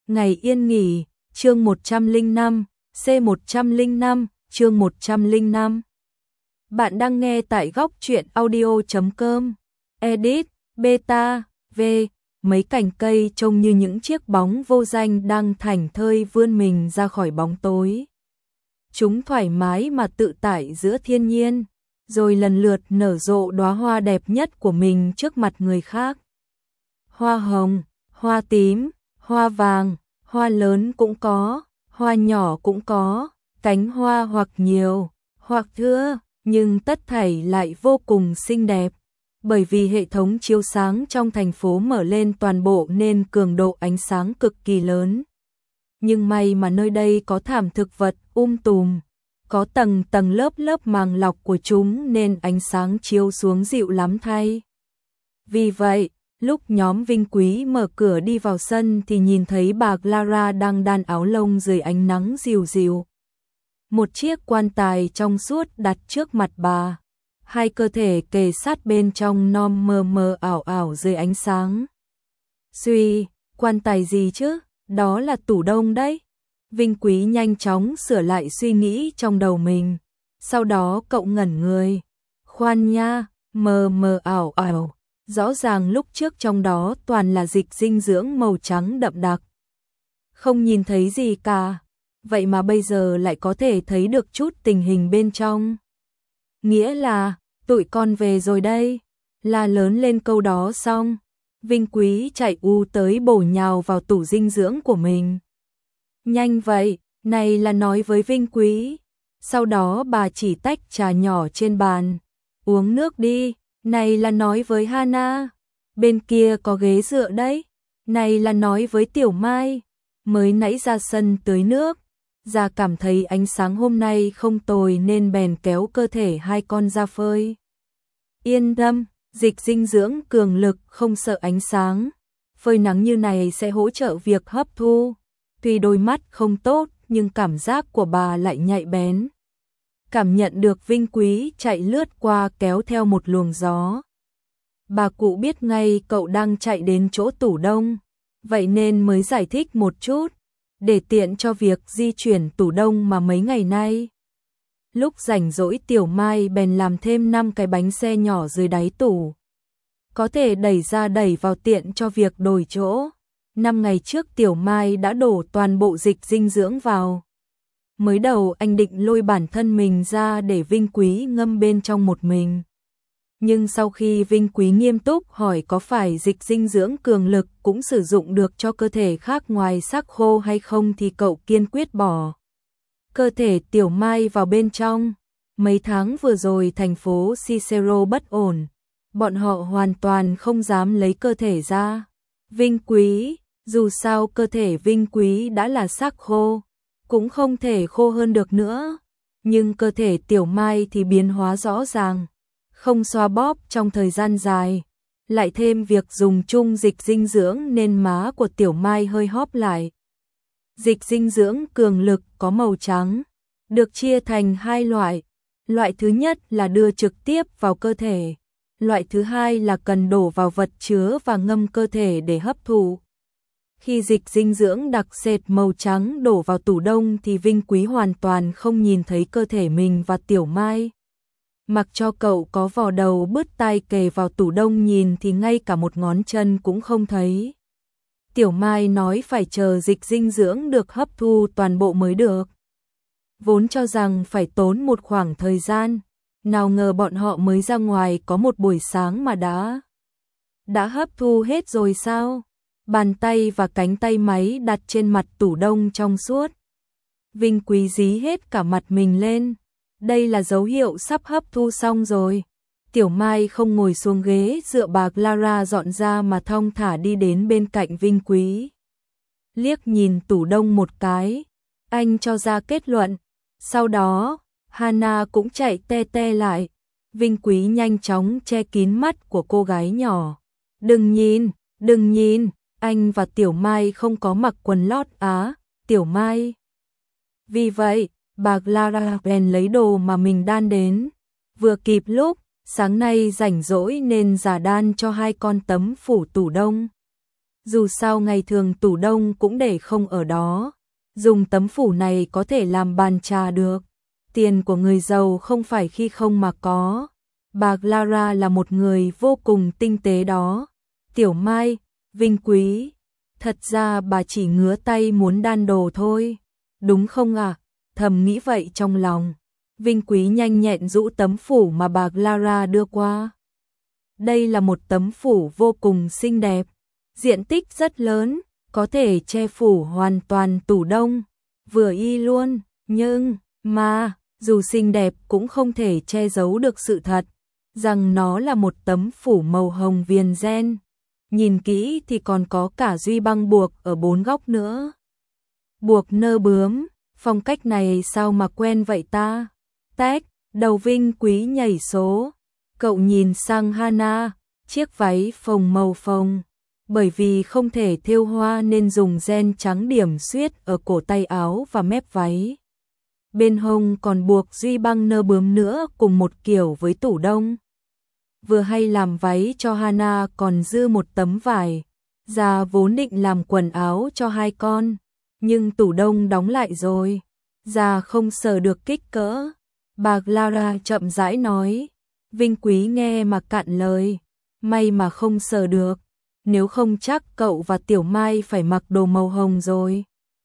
Ngày yên nghỉ, chương 105, C105, chương 105. Bạn đang nghe tại góc truyện audio.com. Edit, beta, v. Mấy cành cây trông như những chiếc bóng vô danh đang thảnh thơi vươn mình ra khỏi bóng tối. Chúng thoải mái mà tự tại giữa thiên nhiên, rồi lần lượt nở rộ đóa hoa đẹp nhất của mình trước mặt người khác. Hoa hồng, hoa tím, hoa vàng, hoa lớn cũng có, hoa nhỏ cũng có, cánh hoa hoặc nhiều, hoặc thưa, nhưng tất thảy lại vô cùng xinh đẹp. Bởi vì hệ thống chiếu sáng trong thành phố mở lên toàn bộ nên cường độ ánh sáng cực kỳ lớn. Nhưng may mà nơi đây có thảm thực vật tùm, có tầng tầng lớp lớp màng lọc của chúng nên ánh sáng chiếu xuống dịu lắm thay. Vì vậy, lúc nhóm Vinh Quý mở cửa đi vào sân thì nhìn thấy bà Clara đang đan áo lông dưới ánh nắng dịu dịu. Một chiếc quan tài trong suốt đặt trước mặt bà, hai cơ thể kề sát bên trong non mờ mờ ảo ảo dưới ánh sáng. Suy, quan tài gì chứ, đó là tủ đông đấy. Vinh Quý nhanh chóng sửa lại suy nghĩ trong đầu mình. Sau đó cậu ngẩn người. Khoan nha, mờ mờ ảo ảo. Rõ ràng lúc trước trong đó toàn là dịch dinh dưỡng màu trắng đậm đặc. Không nhìn thấy gì cả. Vậy mà bây giờ lại có thể thấy được chút tình hình bên trong. Nghĩa là, tụi con về rồi đây. La lớn lên câu đó xong, Vinh Quý chạy tới bổ nhào vào tủ dinh dưỡng của mình. Nhanh vậy, này là nói với Vinh Quý. Sau đó bà chỉ tách trà nhỏ trên bàn. Uống nước đi, này là nói với Hana. Bên kia có ghế dựa đấy. Này là nói với Tiểu Mai. Mới nãy ra sân tưới nước. Gia cảm thấy ánh sáng hôm nay không tồi nên bèn kéo cơ thể hai con ra phơi. Yên tâm, dịch dinh dưỡng cường lực không sợ ánh sáng. Phơi nắng như này sẽ hỗ trợ việc hấp thu. Tuy đôi mắt không tốt nhưng cảm giác của bà lại nhạy bén. Cảm nhận được Vinh Quý chạy lướt qua kéo theo một luồng gió. Bà cụ biết ngay cậu đang chạy đến chỗ tủ đông, vậy nên mới giải thích một chút, để tiện cho việc di chuyển tủ đông mà mấy ngày nay. Lúc rảnh rỗi Tiểu Mai bèn làm thêm 5 cái bánh xe nhỏ dưới đáy tủ. Có thể đẩy ra đẩy vào tiện cho việc đổi chỗ. 5 ngày trước Tiểu Mai đã đổ toàn bộ dịch dinh dưỡng vào. Mới đầu anh định lôi bản thân mình ra để Vinh Quý ngâm bên trong một mình. Nhưng sau khi Vinh Quý nghiêm túc hỏi có phải dịch dinh dưỡng cường lực cũng sử dụng được cho cơ thể khác ngoài xác khô hay không thì cậu kiên quyết bỏ cơ thể Tiểu Mai vào bên trong. Mấy tháng vừa rồi thành phố Cicero bất ổn, bọn họ hoàn toàn không dám lấy cơ thể ra. Vinh Quý, dù sao cơ thể Vinh Quý đã là xác khô, cũng không thể khô hơn được nữa. Nhưng cơ thể Tiểu Mai thì biến hóa rõ ràng, không xoa bóp trong thời gian dài. Lại thêm việc dùng chung dịch dinh dưỡng nên má của Tiểu Mai hơi hóp lại. Dịch dinh dưỡng cường lực có màu trắng, được chia thành hai loại. Loại thứ nhất là đưa trực tiếp vào cơ thể. Loại thứ hai là cần đổ vào vật chứa và ngâm cơ thể để hấp thụ. Khi dịch dinh dưỡng đặc sệt màu trắng đổ vào tủ đông thì Vinh Quý hoàn toàn không nhìn thấy cơ thể mình và Tiểu Mai. Mặc cho cậu có vò đầu bứt tai kề vào tủ đông nhìn thì ngay cả một ngón chân cũng không thấy. Tiểu Mai nói phải chờ dịch dinh dưỡng được hấp thu toàn bộ mới được. Vốn cho rằng phải tốn một khoảng thời gian, nào ngờ bọn họ mới ra ngoài có một buổi sáng mà đã hấp thu hết rồi sao? Bàn tay và cánh tay máy đặt trên mặt tủ đông trong suốt. Vinh Quý dí hết cả mặt mình lên. Đây là dấu hiệu sắp hấp thu xong rồi. Tiểu Mai không ngồi xuống ghế dựa bà Clara dọn ra mà thong thả đi đến bên cạnh Vinh Quý. Liếc nhìn tủ đông một cái, anh cho ra kết luận. Sau đó, Hana cũng chạy te te lại. Vinh Quý nhanh chóng che kín mắt của cô gái nhỏ. Đừng nhìn, anh và Tiểu Mai không có mặc quần lót á, Tiểu Mai. Vì vậy, bà Clara bèn lấy đồ mà mình đan đến. Vừa kịp lúc, sáng nay rảnh rỗi nên giả đan cho hai con tấm phủ tủ đông. Dù sao ngày thường tủ đông cũng để không ở đó, dùng tấm phủ này có thể làm bàn trà được. Tiền của người giàu không phải khi không mà có. Bà Clara là một người vô cùng tinh tế đó. Tiểu Mai, Vinh Quý, thật ra bà chỉ ngứa tay muốn đan đồ thôi, đúng không ạ? Thầm nghĩ vậy trong lòng. Vinh Quý nhanh nhẹn rũ tấm phủ mà bà Clara đưa qua. Đây là một tấm phủ vô cùng xinh đẹp, diện tích rất lớn, có thể che phủ hoàn toàn tủ đông, vừa y luôn, nhưng mà dù xinh đẹp cũng không thể che giấu được sự thật, rằng nó là một tấm phủ màu hồng viền ren. Nhìn kỹ thì còn có cả duy băng buộc ở 4 góc nữa. Buộc nơ bướm, phong cách này sao mà quen vậy ta? Tách, đầu Vinh Quý nhảy số. Cậu nhìn sang Hana, chiếc váy phồng màu phồng. Bởi vì không thể thêu hoa nên dùng ren trắng điểm xuyết ở cổ tay áo và mép váy. Bên hông còn buộc duy băng nơ bướm nữa cùng một kiểu với tủ đông. Vừa hay làm váy cho Hana còn dư một tấm vải. Già vốn định làm quần áo cho hai con, nhưng tủ đông đóng lại rồi. Già không sờ được kích cỡ. Bà Clara chậm rãi nói. Vinh Quý nghe mà cạn lời. May mà không sờ được. Nếu không chắc cậu và Tiểu Mai phải mặc đồ màu hồng rồi.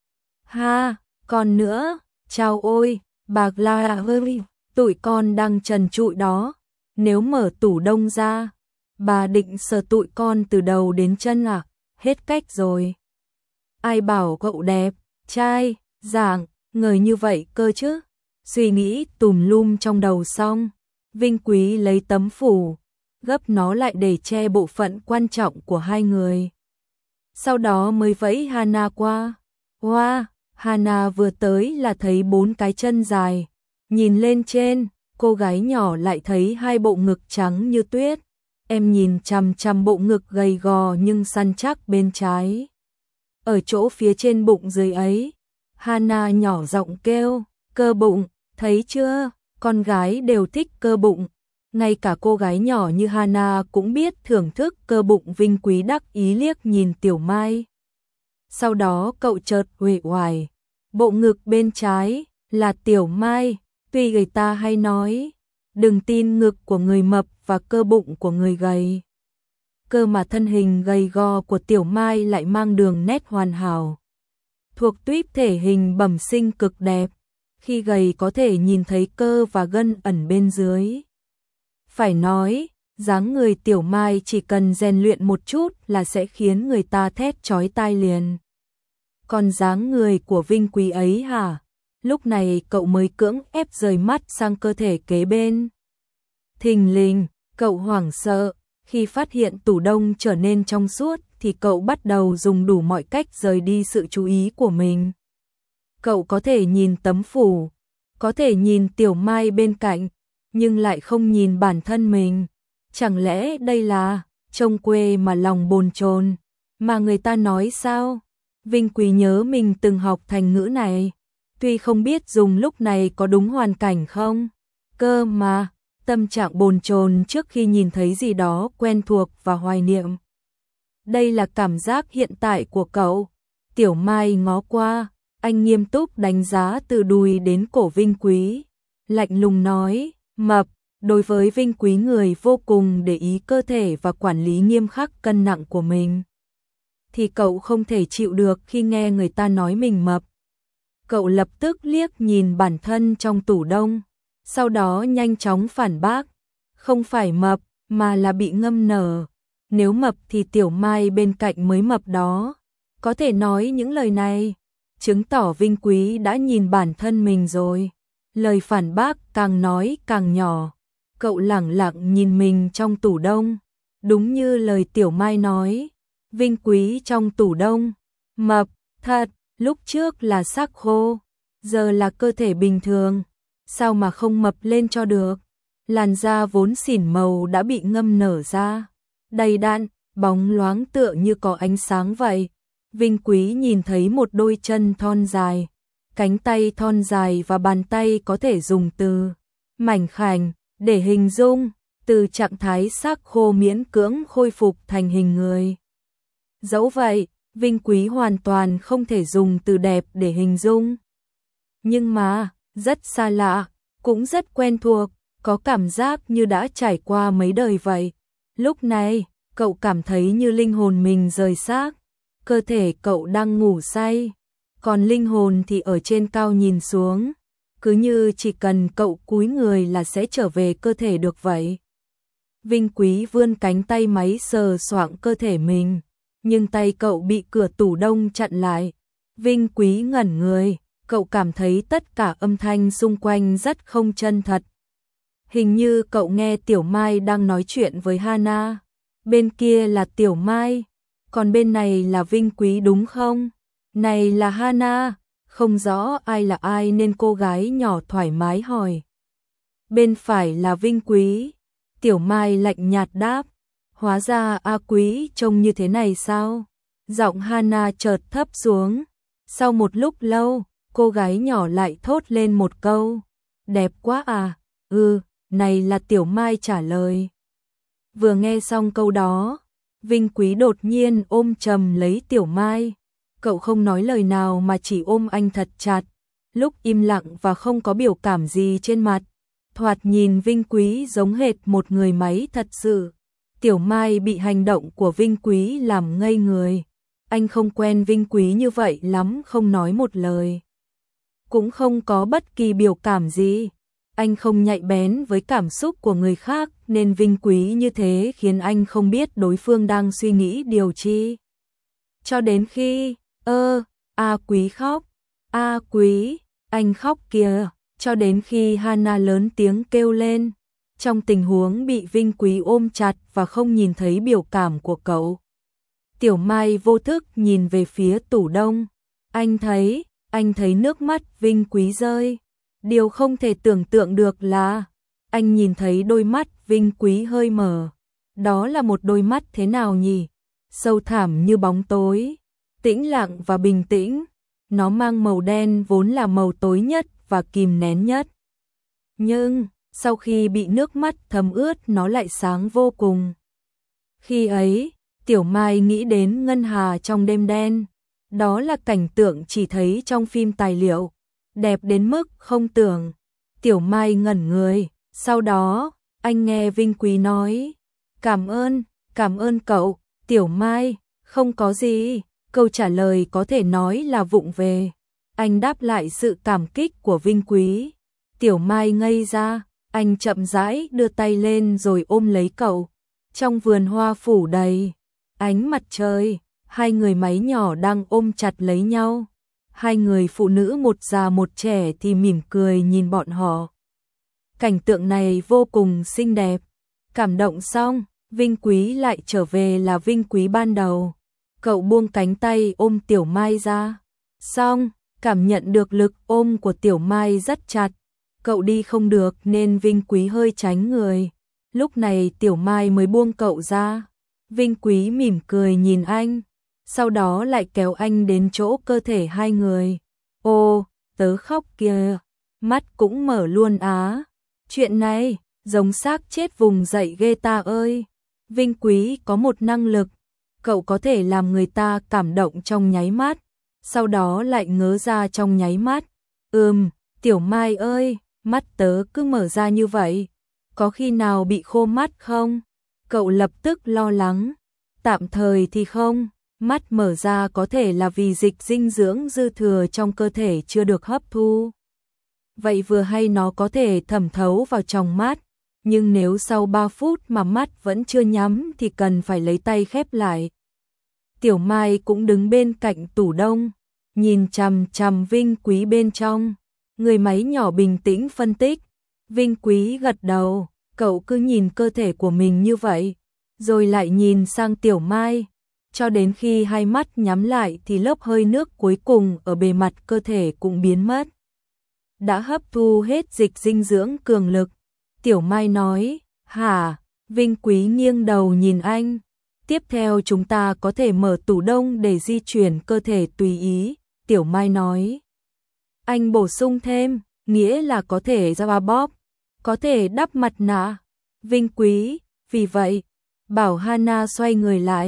Ha, còn nữa, chao ôi, bà Clara ơi, tụi con đang trần trụi đó. Nếu mở tủ đông ra, bà định sờ tụi con từ đầu đến chân à? Hết cách rồi. Ai bảo cậu đẹp, trai, dạng, người như vậy cơ chứ? Suy nghĩ tùm lum trong đầu xong, Vinh Quý lấy tấm phủ, gấp nó lại để che bộ phận quan trọng của hai người. Sau đó mới vẫy Hana qua. Wow, Hana vừa tới là thấy 4 cái chân dài. Nhìn lên trên, cô gái nhỏ lại thấy 2 bộ ngực trắng như tuyết. Em nhìn chằm chằm bộ ngực gầy gò nhưng săn chắc bên trái. Ở chỗ phía trên bụng dưới ấy, Hana nhỏ giọng kêu, cơ bụng, thấy chưa, con gái đều thích cơ bụng. Ngay cả cô gái nhỏ như Hana cũng biết thưởng thức cơ bụng. Vinh Quý đắc ý liếc nhìn Tiểu Mai. Sau đó cậu chợt uể oải, bộ ngực bên trái là Tiểu Mai, tuy người ta hay nói, đừng tin ngực của người mập và cơ bụng của người gầy. Cơ mà thân hình gầy gò của Tiểu Mai lại mang đường nét hoàn hảo. Thuộc tuýp thể hình bẩm sinh cực đẹp, khi gầy có thể nhìn thấy cơ và gân ẩn bên dưới. Phải nói, dáng người Tiểu Mai chỉ cần rèn luyện một chút là sẽ khiến người ta thét chói tai liền. Còn dáng người của Vinh Quý ấy hả? Lúc này cậu mới cưỡng ép rời mắt sang cơ thể kế bên. Thình lình, cậu hoảng sợ, khi phát hiện tủ đông trở nên trong suốt thì cậu bắt đầu dùng đủ mọi cách rời đi sự chú ý của mình. Cậu có thể nhìn tấm phủ, có thể nhìn Tiểu Mai bên cạnh, nhưng lại không nhìn bản thân mình. Chẳng lẽ đây là trông quê mà lòng bồn chồn, mà người ta nói sao? Vinh Quý nhớ mình từng học thành ngữ này, tuy không biết dùng lúc này có đúng hoàn cảnh không. Cơ mà, tâm trạng bồn chồn trước khi nhìn thấy gì đó quen thuộc và hoài niệm. Đây là cảm giác hiện tại của cậu. Tiểu Mai ngó qua, anh nghiêm túc đánh giá từ đùi đến cổ Vinh Quý. Lạnh lùng nói, mập. Đối với Vinh Quý, người vô cùng để ý cơ thể và quản lý nghiêm khắc cân nặng của mình, thì cậu không thể chịu được khi nghe người ta nói mình mập. Cậu lập tức liếc nhìn bản thân trong tủ đông, sau đó nhanh chóng phản bác, không phải mập, mà là bị ngâm nở. Nếu mập thì Tiểu Mai bên cạnh mới mập đó. Có thể nói những lời này, chứng tỏ Vinh Quý đã nhìn bản thân mình rồi. Lời phản bác càng nói càng nhỏ. Cậu lẳng lặng nhìn mình trong tủ đông. Đúng như lời Tiểu Mai nói, Vinh Quý trong tủ đông, mập, thật, lúc trước là xác khô, giờ là cơ thể bình thường, sao mà không mập lên cho được. Làn da vốn xỉn màu đã bị ngâm nở ra, đầy đặn, bóng loáng tựa như có ánh sáng vậy. Vinh Quý nhìn thấy một đôi chân thon dài, cánh tay thon dài và bàn tay có thể dùng từ mảnh khảnh để hình dung, từ trạng thái xác khô miễn cưỡng khôi phục thành hình người. Dẫu vậy, Vinh Quý hoàn toàn không thể dùng từ đẹp để hình dung. Nhưng mà, rất xa lạ, cũng rất quen thuộc, có cảm giác như đã trải qua mấy đời vậy. Lúc này, cậu cảm thấy như linh hồn mình rời xác, cơ thể cậu đang ngủ say, còn linh hồn thì ở trên cao nhìn xuống, cứ như chỉ cần cậu cúi người là sẽ trở về cơ thể được vậy. Vinh Quý vươn cánh tay máy sờ soạng cơ thể mình, nhưng tay cậu bị cửa tủ đông chặn lại. Vinh Quý ngẩn người, cậu cảm thấy tất cả âm thanh xung quanh rất không chân thật. Hình như cậu nghe Tiểu Mai đang nói chuyện với Hana. Bên kia là Tiểu Mai, còn bên này là Vinh Quý đúng không? Này là Hana, không rõ ai là ai nên cô gái nhỏ thoải mái hỏi. Bên phải là Vinh Quý, Tiểu Mai lạnh nhạt đáp. Hóa ra A Quý trông như thế này sao? Giọng Hana chợt thấp xuống. Sau một lúc lâu, cô gái nhỏ lại thốt lên một câu. Đẹp quá à? Này là Tiểu Mai trả lời. Vừa nghe xong câu đó, Vinh Quý đột nhiên ôm chầm lấy Tiểu Mai. Cậu không nói lời nào mà chỉ ôm anh thật chặt, lúc im lặng và không có biểu cảm gì trên mặt. Thoạt nhìn Vinh Quý giống hệt một người máy thật sự. Tiểu Mai bị hành động của Vinh Quý làm ngây người. Anh không quen Vinh Quý như vậy lắm, không nói một lời. Cũng không có bất kỳ biểu cảm gì. Anh không nhạy bén với cảm xúc của người khác nên Vinh Quý như thế khiến anh không biết đối phương đang suy nghĩ điều chi. Cho đến khi, A Quý khóc, A Quý, anh khóc kìa, cho đến khi Hana lớn tiếng kêu lên. Trong tình huống bị Vinh Quý ôm chặt và không nhìn thấy biểu cảm của cậu, Tiểu Mai vô thức nhìn về phía tủ đông. Anh thấy nước mắt Vinh Quý rơi. Điều không thể tưởng tượng được là anh nhìn thấy đôi mắt Vinh Quý hơi mở. Đó là một đôi mắt thế nào nhỉ? Sâu thẳm như bóng tối, tĩnh lặng và bình tĩnh. Nó mang màu đen vốn là màu tối nhất và kìm nén nhất. Nhưng sau khi bị nước mắt thấm ướt nó lại sáng vô cùng. Khi ấy, Tiểu Mai nghĩ đến ngân hà trong đêm đen. Đó là cảnh tượng chỉ thấy trong phim tài liệu, đẹp đến mức không tưởng. Tiểu Mai ngẩn người, sau đó, anh nghe Vinh Quý nói, cảm ơn cậu, Tiểu Mai, không có gì, câu trả lời có thể nói là vụng về. Anh đáp lại sự cảm kích của Vinh Quý. Tiểu Mai ngây ra, anh chậm rãi đưa tay lên rồi ôm lấy cậu. Trong vườn hoa phủ đầy ánh mặt trời, hai người máy nhỏ đang ôm chặt lấy nhau. Hai người phụ nữ một già một trẻ thì mỉm cười nhìn bọn họ. Cảnh tượng này vô cùng xinh đẹp. Cảm động xong, Vinh Quý lại trở về là Vinh Quý ban đầu. Cậu buông cánh tay ôm Tiểu Mai ra. Xong, cảm nhận được lực ôm của Tiểu Mai rất chặt. Cậu đi không được nên Vinh Quý hơi tránh người. Lúc này Tiểu Mai mới buông cậu ra. Vinh Quý mỉm cười nhìn anh, sau đó lại kéo anh đến chỗ cơ thể hai người. Ô, tớ khóc kìa, mắt cũng mở luôn á. Chuyện này, giống xác chết vùng dậy ghê ta ơi. Vinh Quý có một năng lực, cậu có thể làm người ta cảm động trong nháy mắt, sau đó lại ngớ ra trong nháy mắt. Tiểu Mai ơi, mắt tớ cứ mở ra như vậy, có khi nào bị khô mắt không? Cậu lập tức lo lắng. Tạm thời thì không, mắt mở ra có thể là vì dịch dinh dưỡng dư thừa trong cơ thể chưa được hấp thu. Vậy vừa hay nó có thể thẩm thấu vào trong mắt, nhưng nếu sau 3 phút mà mắt vẫn chưa nhắm thì cần phải lấy tay khép lại. Tiểu Mai cũng đứng bên cạnh tủ đông, nhìn chằm chằm Vinh Quý bên trong. Người máy nhỏ bình tĩnh phân tích. Vinh Quý gật đầu, cậu cứ nhìn cơ thể của mình như vậy, rồi lại nhìn sang Tiểu Mai, cho đến khi hai mắt nhắm lại thì lớp hơi nước cuối cùng ở bề mặt cơ thể cũng biến mất. Đã hấp thu hết dịch dinh dưỡng cường lực. Tiểu Mai nói, hả? Vinh Quý nghiêng đầu nhìn anh. Tiếp theo chúng ta có thể mở tủ đông để di chuyển cơ thể tùy ý. Tiểu Mai nói. Anh bổ sung thêm, nghĩa là có thể ra bóp, có thể đắp mặt nạ. Vinh Quý, vì vậy, bảo Hana xoay người lại.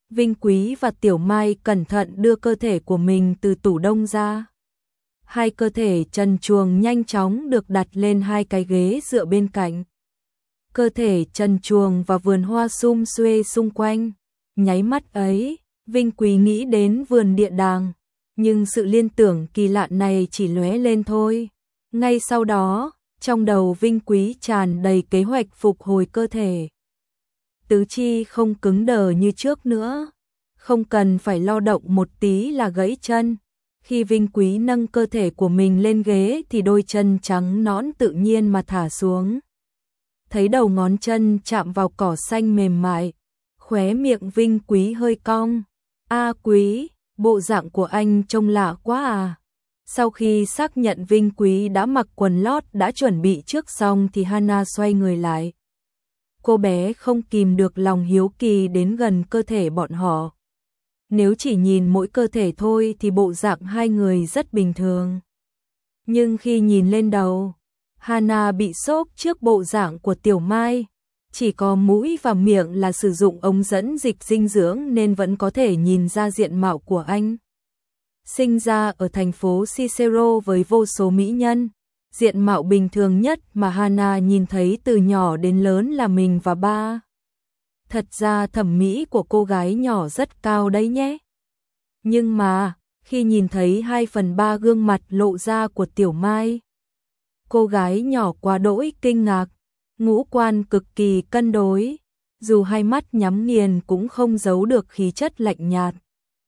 Vinh Quý và Tiểu Mai cẩn thận đưa cơ thể của mình từ tủ đông ra. Hai cơ thể trần truồng nhanh chóng được đặt lên hai cái ghế dựa bên cạnh. Cơ thể trần truồng và vườn hoa sum xuê xung quanh. Nháy mắt ấy, Vinh Quý nghĩ đến vườn địa đàng, nhưng sự liên tưởng kỳ lạ này chỉ lóe lên thôi. Ngay sau đó, trong đầu Vinh Quý tràn đầy kế hoạch phục hồi cơ thể. Tứ chi không cứng đờ như trước nữa, không cần phải lo động một tí là gãy chân. Khi Vinh Quý nâng cơ thể của mình lên ghế thì đôi chân trắng nõn tự nhiên mà thả xuống. Thấy đầu ngón chân chạm vào cỏ xanh mềm mại, khóe miệng Vinh Quý hơi cong. A Quý, bộ dạng của anh trông lạ quá à. Sau khi xác nhận Vinh Quý đã mặc quần lót đã chuẩn bị trước xong thì Hana xoay người lại. Cô bé không kìm được lòng hiếu kỳ đến gần cơ thể bọn họ. Nếu chỉ nhìn mỗi cơ thể thôi thì bộ dạng hai người rất bình thường. Nhưng khi nhìn lên đầu, Hana bị sốc trước bộ dạng của Tiểu Mai. Chỉ có mũi và miệng là sử dụng ống dẫn dịch dinh dưỡng nên vẫn có thể nhìn ra diện mạo của anh. Sinh ra ở thành phố Cicero với vô số mỹ nhân, diện mạo bình thường nhất mà Hana nhìn thấy từ nhỏ đến lớn là mình và ba. Thật ra thẩm mỹ của cô gái nhỏ rất cao đấy nhé. Nhưng mà, khi nhìn thấy 2/3 gương mặt lộ ra của Tiểu Mai, cô gái nhỏ quá đỗi kinh ngạc, ngũ quan cực kỳ cân đối, dù hai mắt nhắm nghiền cũng không giấu được khí chất lạnh nhạt.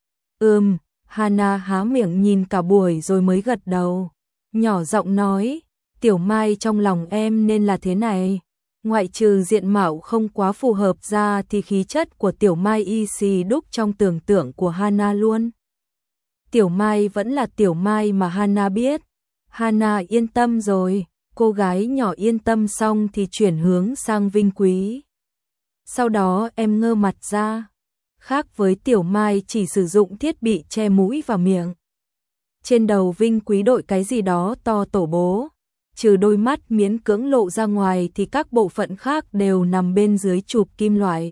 Hana há miệng nhìn cả buổi rồi mới gật đầu, nhỏ giọng nói, Tiểu Mai trong lòng em nên là thế này. Ngoại trừ diện mạo không quá phù hợp ra thì khí chất của Tiểu Mai y xì đúc trong tưởng tượng của Hana luôn. Tiểu Mai vẫn là Tiểu Mai mà Hana biết. Hana yên tâm rồi, cô gái nhỏ yên tâm xong thì chuyển hướng sang Vinh Quý. Sau đó em ngơ mặt ra. Khác với Tiểu Mai chỉ sử dụng thiết bị che mũi và miệng. Trên đầu Vinh Quý đội cái gì đó to tổ bố. Trừ đôi mắt miễn cưỡng lộ ra ngoài thì các bộ phận khác đều nằm bên dưới chụp kim loại.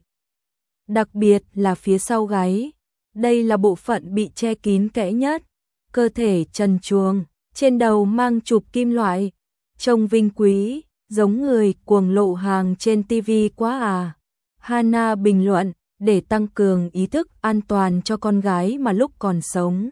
Đặc biệt là phía sau gáy. Đây là bộ phận bị che kín kẽ nhất. Cơ thể trần truồng, trên đầu mang chụp kim loại. Trông Vinh Quý, giống người cuồng lộ hàng trên TV quá à. Hana bình luận, để tăng cường ý thức an toàn cho con gái mà lúc còn sống.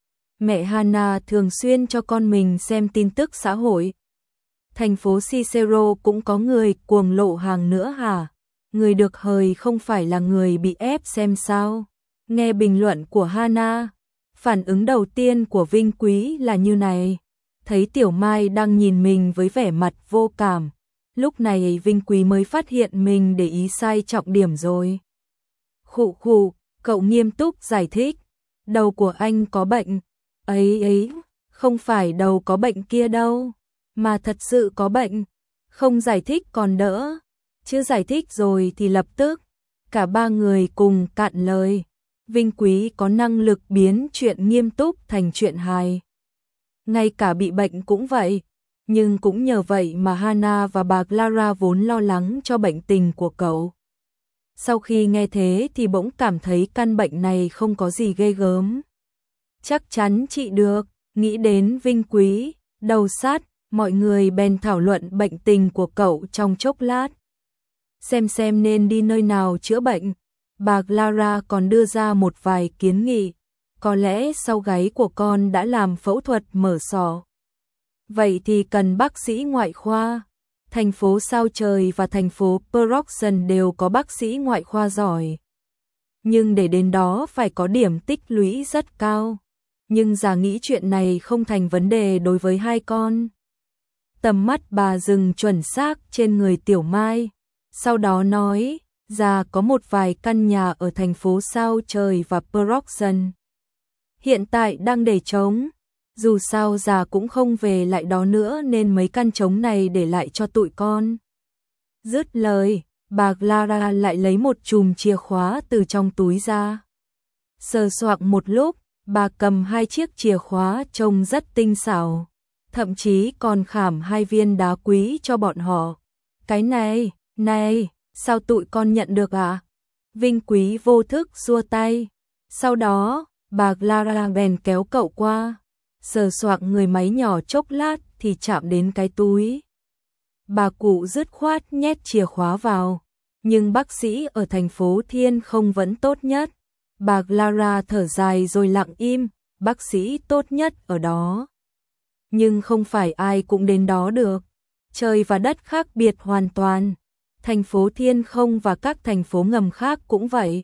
Mẹ Hana thường xuyên cho con mình xem tin tức xã hội. Thành phố Cicero cũng có người cuồng lộ hàng nữa hả? Người được hời không phải là người bị ép xem sao? Nghe bình luận của Hana, phản ứng đầu tiên của Vinh Quý là như này. Thấy Tiểu Mai đang nhìn mình với vẻ mặt vô cảm. Lúc này Vinh Quý mới phát hiện mình để ý sai trọng điểm rồi. Khụ khụ, cậu nghiêm túc giải thích. Đầu của anh có bệnh. Ấy, không phải đầu có bệnh kia đâu. Mà thật sự có bệnh. Không giải thích còn đỡ. Chứ giải thích rồi thì lập tức. Cả ba người cùng cạn lời. Vinh Quý có năng lực biến chuyện nghiêm túc thành chuyện hài. Ngay cả bị bệnh cũng vậy. Nhưng cũng nhờ vậy mà Hana và bà Clara vốn lo lắng cho bệnh tình của cậu. Sau khi nghe thế thì bỗng cảm thấy căn bệnh này không có gì ghê gớm. Chắc chắn trị được, nghĩ đến Vinh Quý, đầu sát, mọi người bèn thảo luận bệnh tình của cậu trong chốc lát. Xem nên đi nơi nào chữa bệnh. Bà Clara còn đưa ra một vài kiến nghị. Có lẽ sau gáy của con đã làm phẫu thuật mở sọ. Vậy thì cần bác sĩ ngoại khoa. Thành phố Sao Trời và thành phố Production đều có bác sĩ ngoại khoa giỏi. Nhưng để đến đó phải có điểm tích lũy rất cao. Nhưng già nghĩ chuyện này không thành vấn đề đối với hai con. Tầm mắt bà dừng chuẩn xác trên người Tiểu Mai. Sau đó nói, già có một vài căn nhà ở thành phố Sao Trời và Production. Hiện tại đang để trống. Dù sao già cũng không về lại đó nữa nên mấy căn trống này để lại cho tụi con. Dứt lời, bà Clara lại lấy một chùm chìa khóa từ trong túi ra. Sờ soạng một lúc, bà cầm hai chiếc chìa khóa trông rất tinh xảo. Thậm chí còn khảm hai viên đá quý cho bọn họ. Cái này, sao tụi con nhận được ạ? Vinh Quý vô thức xua tay. Sau đó, bà Clara bèn kéo cậu qua, sờ soạng người máy nhỏ chốc lát thì chạm đến cái túi. Bà cụ dứt khoát nhét chìa khóa vào, nhưng bác sĩ ở thành phố Thiên Không vẫn tốt nhất. Bà Clara thở dài rồi lặng im, bác sĩ tốt nhất ở đó. Nhưng không phải ai cũng đến đó được. Trời và đất khác biệt hoàn toàn. Thành phố Thiên Không và các thành phố ngầm khác cũng vậy.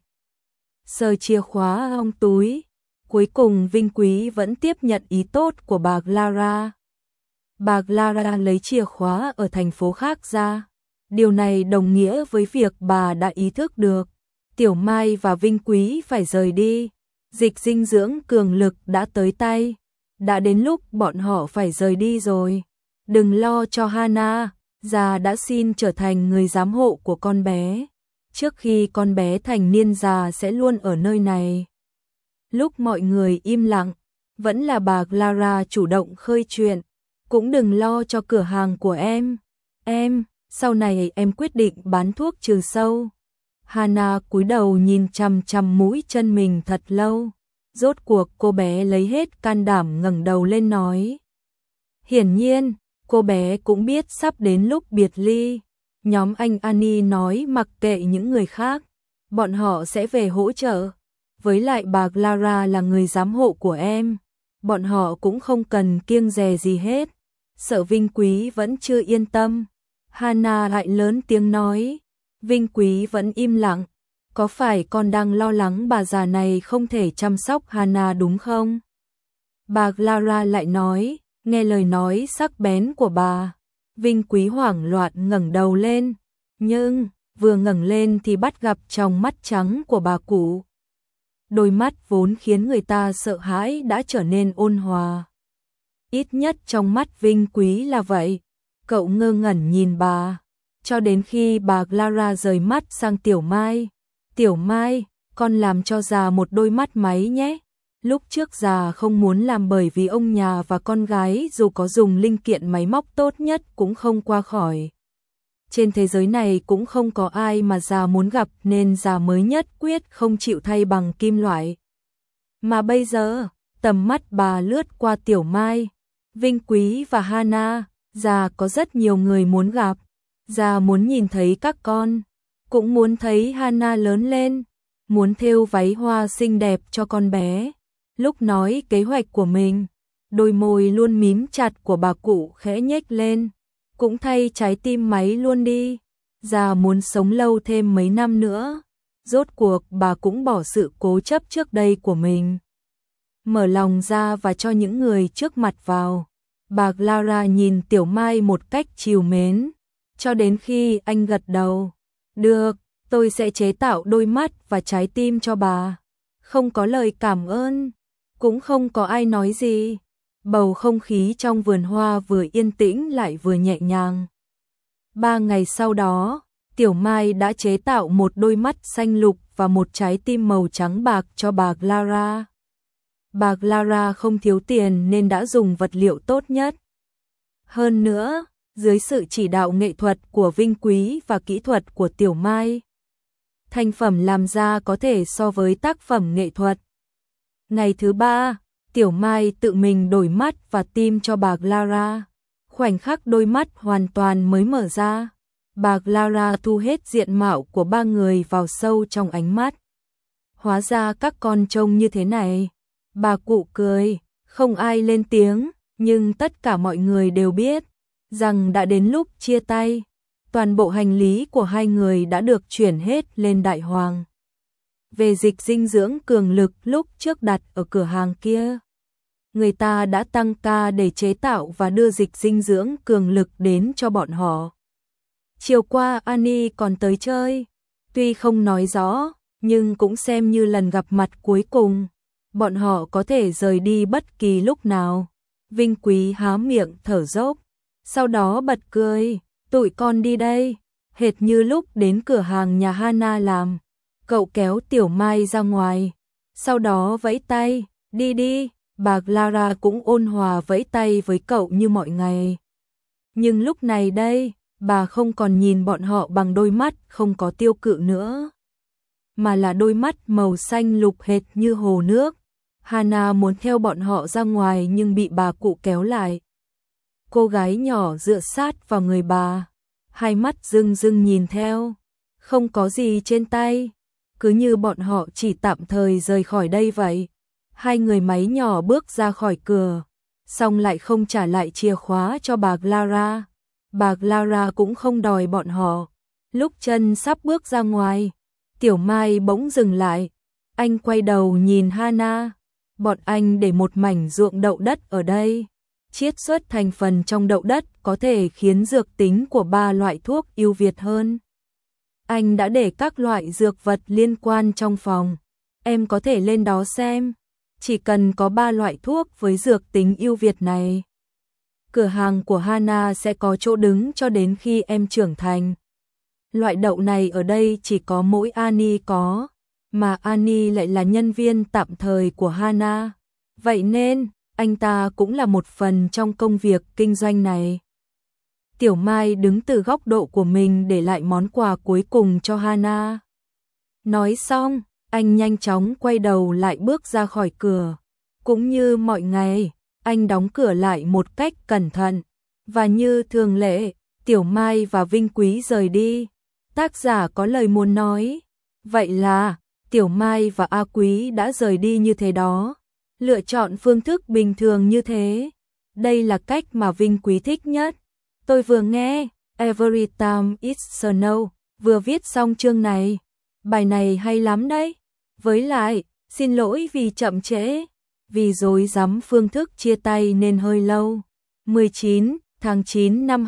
Sờ chìa khóa trong túi. Cuối cùng Vinh Quý vẫn tiếp nhận ý tốt của bà Clara. Bà Clara lấy chìa khóa ở thành phố khác ra. Điều này đồng nghĩa với việc bà đã ý thức được Tiểu Mai và Vinh Quý phải rời đi. Dịch dinh dưỡng cường lực đã tới tay. Đã đến lúc bọn họ phải rời đi rồi. Đừng lo cho Hana, già đã xin trở thành người giám hộ của con bé. Trước khi con bé thành niên già sẽ luôn ở nơi này. Lúc mọi người im lặng, vẫn là bà Clara chủ động khơi chuyện. Cũng đừng lo cho cửa hàng của em. Sau này em quyết định bán thuốc trừ sâu. Hana cúi đầu nhìn chằm chằm mũi chân mình thật lâu. Rốt cuộc cô bé lấy hết can đảm ngẩng đầu lên nói. Hiển nhiên, cô bé cũng biết sắp đến lúc biệt ly. Nhóm anh Annie nói mặc kệ những người khác, bọn họ sẽ về hỗ trợ. Với lại bà Clara là người giám hộ của em, bọn họ cũng không cần kiêng dè gì hết. Sợ Vinh Quý vẫn chưa yên tâm. Hana lại lớn tiếng nói. Vinh Quý vẫn im lặng. Có phải con đang lo lắng bà già này không thể chăm sóc Hana đúng không? Bà Clara lại nói, nghe lời nói sắc bén của bà. Vinh Quý hoảng loạn ngẩng đầu lên, nhưng vừa ngẩng lên thì bắt gặp trong mắt trắng của bà cụ. Đôi mắt vốn khiến người ta sợ hãi đã trở nên ôn hòa. Ít nhất trong mắt Vinh Quý là vậy. Cậu ngơ ngẩn nhìn bà, cho đến khi bà Clara rời mắt sang Tiểu Mai. Tiểu Mai, con làm cho già một đôi mắt máy nhé. Lúc trước già không muốn làm bởi vì ông nhà và con gái dù có dùng linh kiện máy móc tốt nhất cũng không qua khỏi. Trên thế giới này cũng không có ai mà già muốn gặp nên già mới nhất quyết không chịu thay bằng kim loại. Mà bây giờ, tầm mắt bà lướt qua Tiểu Mai, Vinh Quý và Hana, già có rất nhiều người muốn gặp. Già muốn nhìn thấy các con, cũng muốn thấy Hana lớn lên, muốn thêu váy hoa xinh đẹp cho con bé. Lúc nói kế hoạch của mình, đôi môi luôn mím chặt của bà cụ khẽ nhếch lên, cũng thay trái tim máy luôn đi. Già muốn sống lâu thêm mấy năm nữa. Rốt cuộc bà cũng bỏ sự cố chấp trước đây của mình, mở lòng ra và cho những người trước mặt vào. Bà Clara nhìn Tiểu Mai một cách trìu mến, cho đến khi anh gật đầu. Được, tôi sẽ chế tạo đôi mắt và trái tim cho bà. Không có lời cảm ơn, cũng không có ai nói gì. Bầu không khí trong vườn hoa vừa yên tĩnh lại vừa nhẹ nhàng. 3 ngày sau đó, Tiểu Mai đã chế tạo một đôi mắt xanh lục và một trái tim màu trắng bạc cho bà Clara. Bà Clara không thiếu tiền nên đã dùng vật liệu tốt nhất. Hơn nữa, dưới sự chỉ đạo nghệ thuật của Vinh Quý và kỹ thuật của Tiểu Mai, thành phẩm làm ra có thể so với tác phẩm nghệ thuật. Ngày thứ 3, Tiểu Mai tự mình đổi mắt và tim cho bà Clara. Khoảnh khắc đôi mắt hoàn toàn mới mở ra, bà Clara thu hết diện mạo của 3 người vào sâu trong ánh mắt. Hóa ra các con trông như thế này. Bà cụ cười, không ai lên tiếng, nhưng tất cả mọi người đều biết rằng đã đến lúc chia tay. Toàn bộ hành lý của hai người đã được chuyển hết lên Đại Hoàng. Về dịch dinh dưỡng cường lực lúc trước đặt ở cửa hàng kia, người ta đã tăng ca để chế tạo và đưa dịch dinh dưỡng cường lực đến cho bọn họ. Chiều qua Annie còn tới chơi, tuy không nói rõ, nhưng cũng xem như lần gặp mặt cuối cùng. Bọn họ có thể rời đi bất kỳ lúc nào. Vinh Quý há miệng thở dốc, sau đó bật cười. Tụi con đi đây, hệt như lúc đến cửa hàng nhà Hana làm. Cậu kéo Tiểu Mai ra ngoài, sau đó vẫy tay, đi đi. Bà Clara cũng ôn hòa vẫy tay với cậu như mọi ngày. Nhưng lúc này đây, bà không còn nhìn bọn họ bằng đôi mắt không có tiêu cự nữa. mà là đôi mắt màu xanh lục hệt như hồ nước. Hana muốn theo bọn họ ra ngoài nhưng bị bà cụ kéo lại. Cô gái nhỏ dựa sát vào người bà, hai mắt rưng rưng nhìn theo, không có gì trên tay, cứ như bọn họ chỉ tạm thời rời khỏi đây vậy. Hai người máy nhỏ bước ra khỏi cửa, xong lại không trả lại chìa khóa cho bà Clara. Bà Clara cũng không đòi bọn họ. Lúc chân sắp bước ra ngoài, Tiểu Mai bỗng dừng lại. Anh quay đầu nhìn Hana. Bọn anh để một mảnh ruộng đậu đất ở đây. Chiết xuất thành phần trong đậu đất có thể khiến dược tính của 3 loại thuốc ưu việt hơn. Anh đã để các loại dược vật liên quan trong phòng. Em có thể lên đó xem. Chỉ cần có 3 loại thuốc với dược tính ưu việt này, cửa hàng của Hana sẽ có chỗ đứng cho đến khi em trưởng thành. Loại đậu này ở đây chỉ có mỗi Annie có, mà Annie lại là nhân viên tạm thời của Hana. Vậy nên, anh ta cũng là một phần trong công việc kinh doanh này. Tiểu Mai đứng từ góc độ của mình để lại món quà cuối cùng cho Hana. Nói xong, anh nhanh chóng quay đầu lại bước ra khỏi cửa. Cũng như mọi ngày, anh đóng cửa lại một cách cẩn thận. Và như thường lệ, Tiểu Mai và Vinh Quý rời đi. Tác giả có lời muốn nói. Vậy là, Tiểu Mai và A Quý đã rời đi như thế đó. Lựa chọn phương thức bình thường như thế. Đây là cách mà Vinh Quý thích nhất. Tôi vừa nghe Every Time It's Snow, vừa viết xong chương này. Bài này hay lắm đấy. Với lại, xin lỗi vì chậm trễ, vì rối rắm phương thức chia tay nên hơi lâu. 19 tháng 9 năm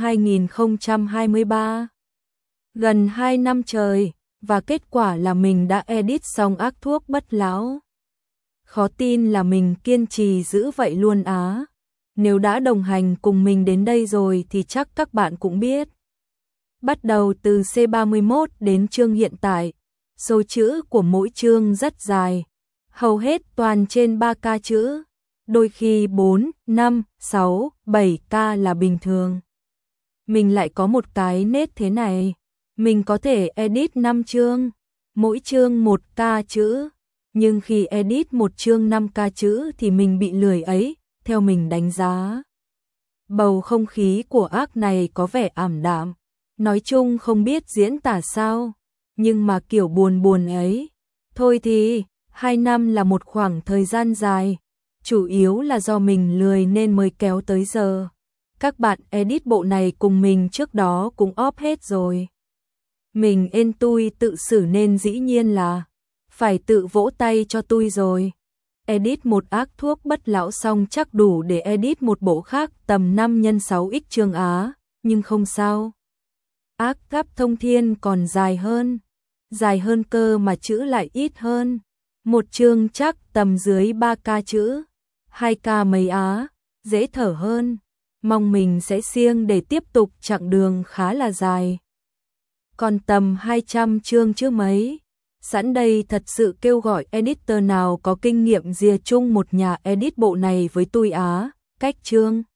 2023. Gần 2 năm trời, và kết quả là mình đã edit xong ác thuốc bất lão. Khó tin là mình kiên trì giữ vậy luôn á. Nếu đã đồng hành cùng mình đến đây rồi thì chắc các bạn cũng biết. Bắt đầu từ C31 đến chương hiện tại, số chữ của mỗi chương rất dài, hầu hết toàn trên 3k chữ, đôi khi 4, 5, 6, 7k là bình thường. Mình lại có một cái nết thế này, mình có thể edit 5 chương, mỗi chương 1k chữ, nhưng khi edit một chương 5k chữ thì mình bị lười ấy, theo mình đánh giá. Bầu không khí của ác này có vẻ ảm đạm, nói chung không biết diễn tả sao, nhưng mà kiểu buồn buồn ấy. Thôi thì, 2 năm là một khoảng thời gian dài, chủ yếu là do mình lười nên mới kéo tới giờ. Các bạn edit bộ này cùng mình trước đó cũng óp hết rồi. Mình ên tui tự xử nên dĩ nhiên là phải tự vỗ tay cho tui rồi. Edit một ác thuốc bất lão xong chắc đủ để edit một bộ khác tầm 5x6x chương Á, nhưng không sao. Ác gáp thông thiên còn dài hơn cơ mà chữ lại ít hơn. Một chương chắc tầm dưới 3k chữ, 2k mấy á, dễ thở hơn. Mong mình sẽ siêng để tiếp tục chặng đường khá là dài. Còn tầm 200 chương chứ mấy. Sẵn đây thật sự kêu gọi editor nào có kinh nghiệm rìa chung một nhà edit bộ này với tui á, cách chương.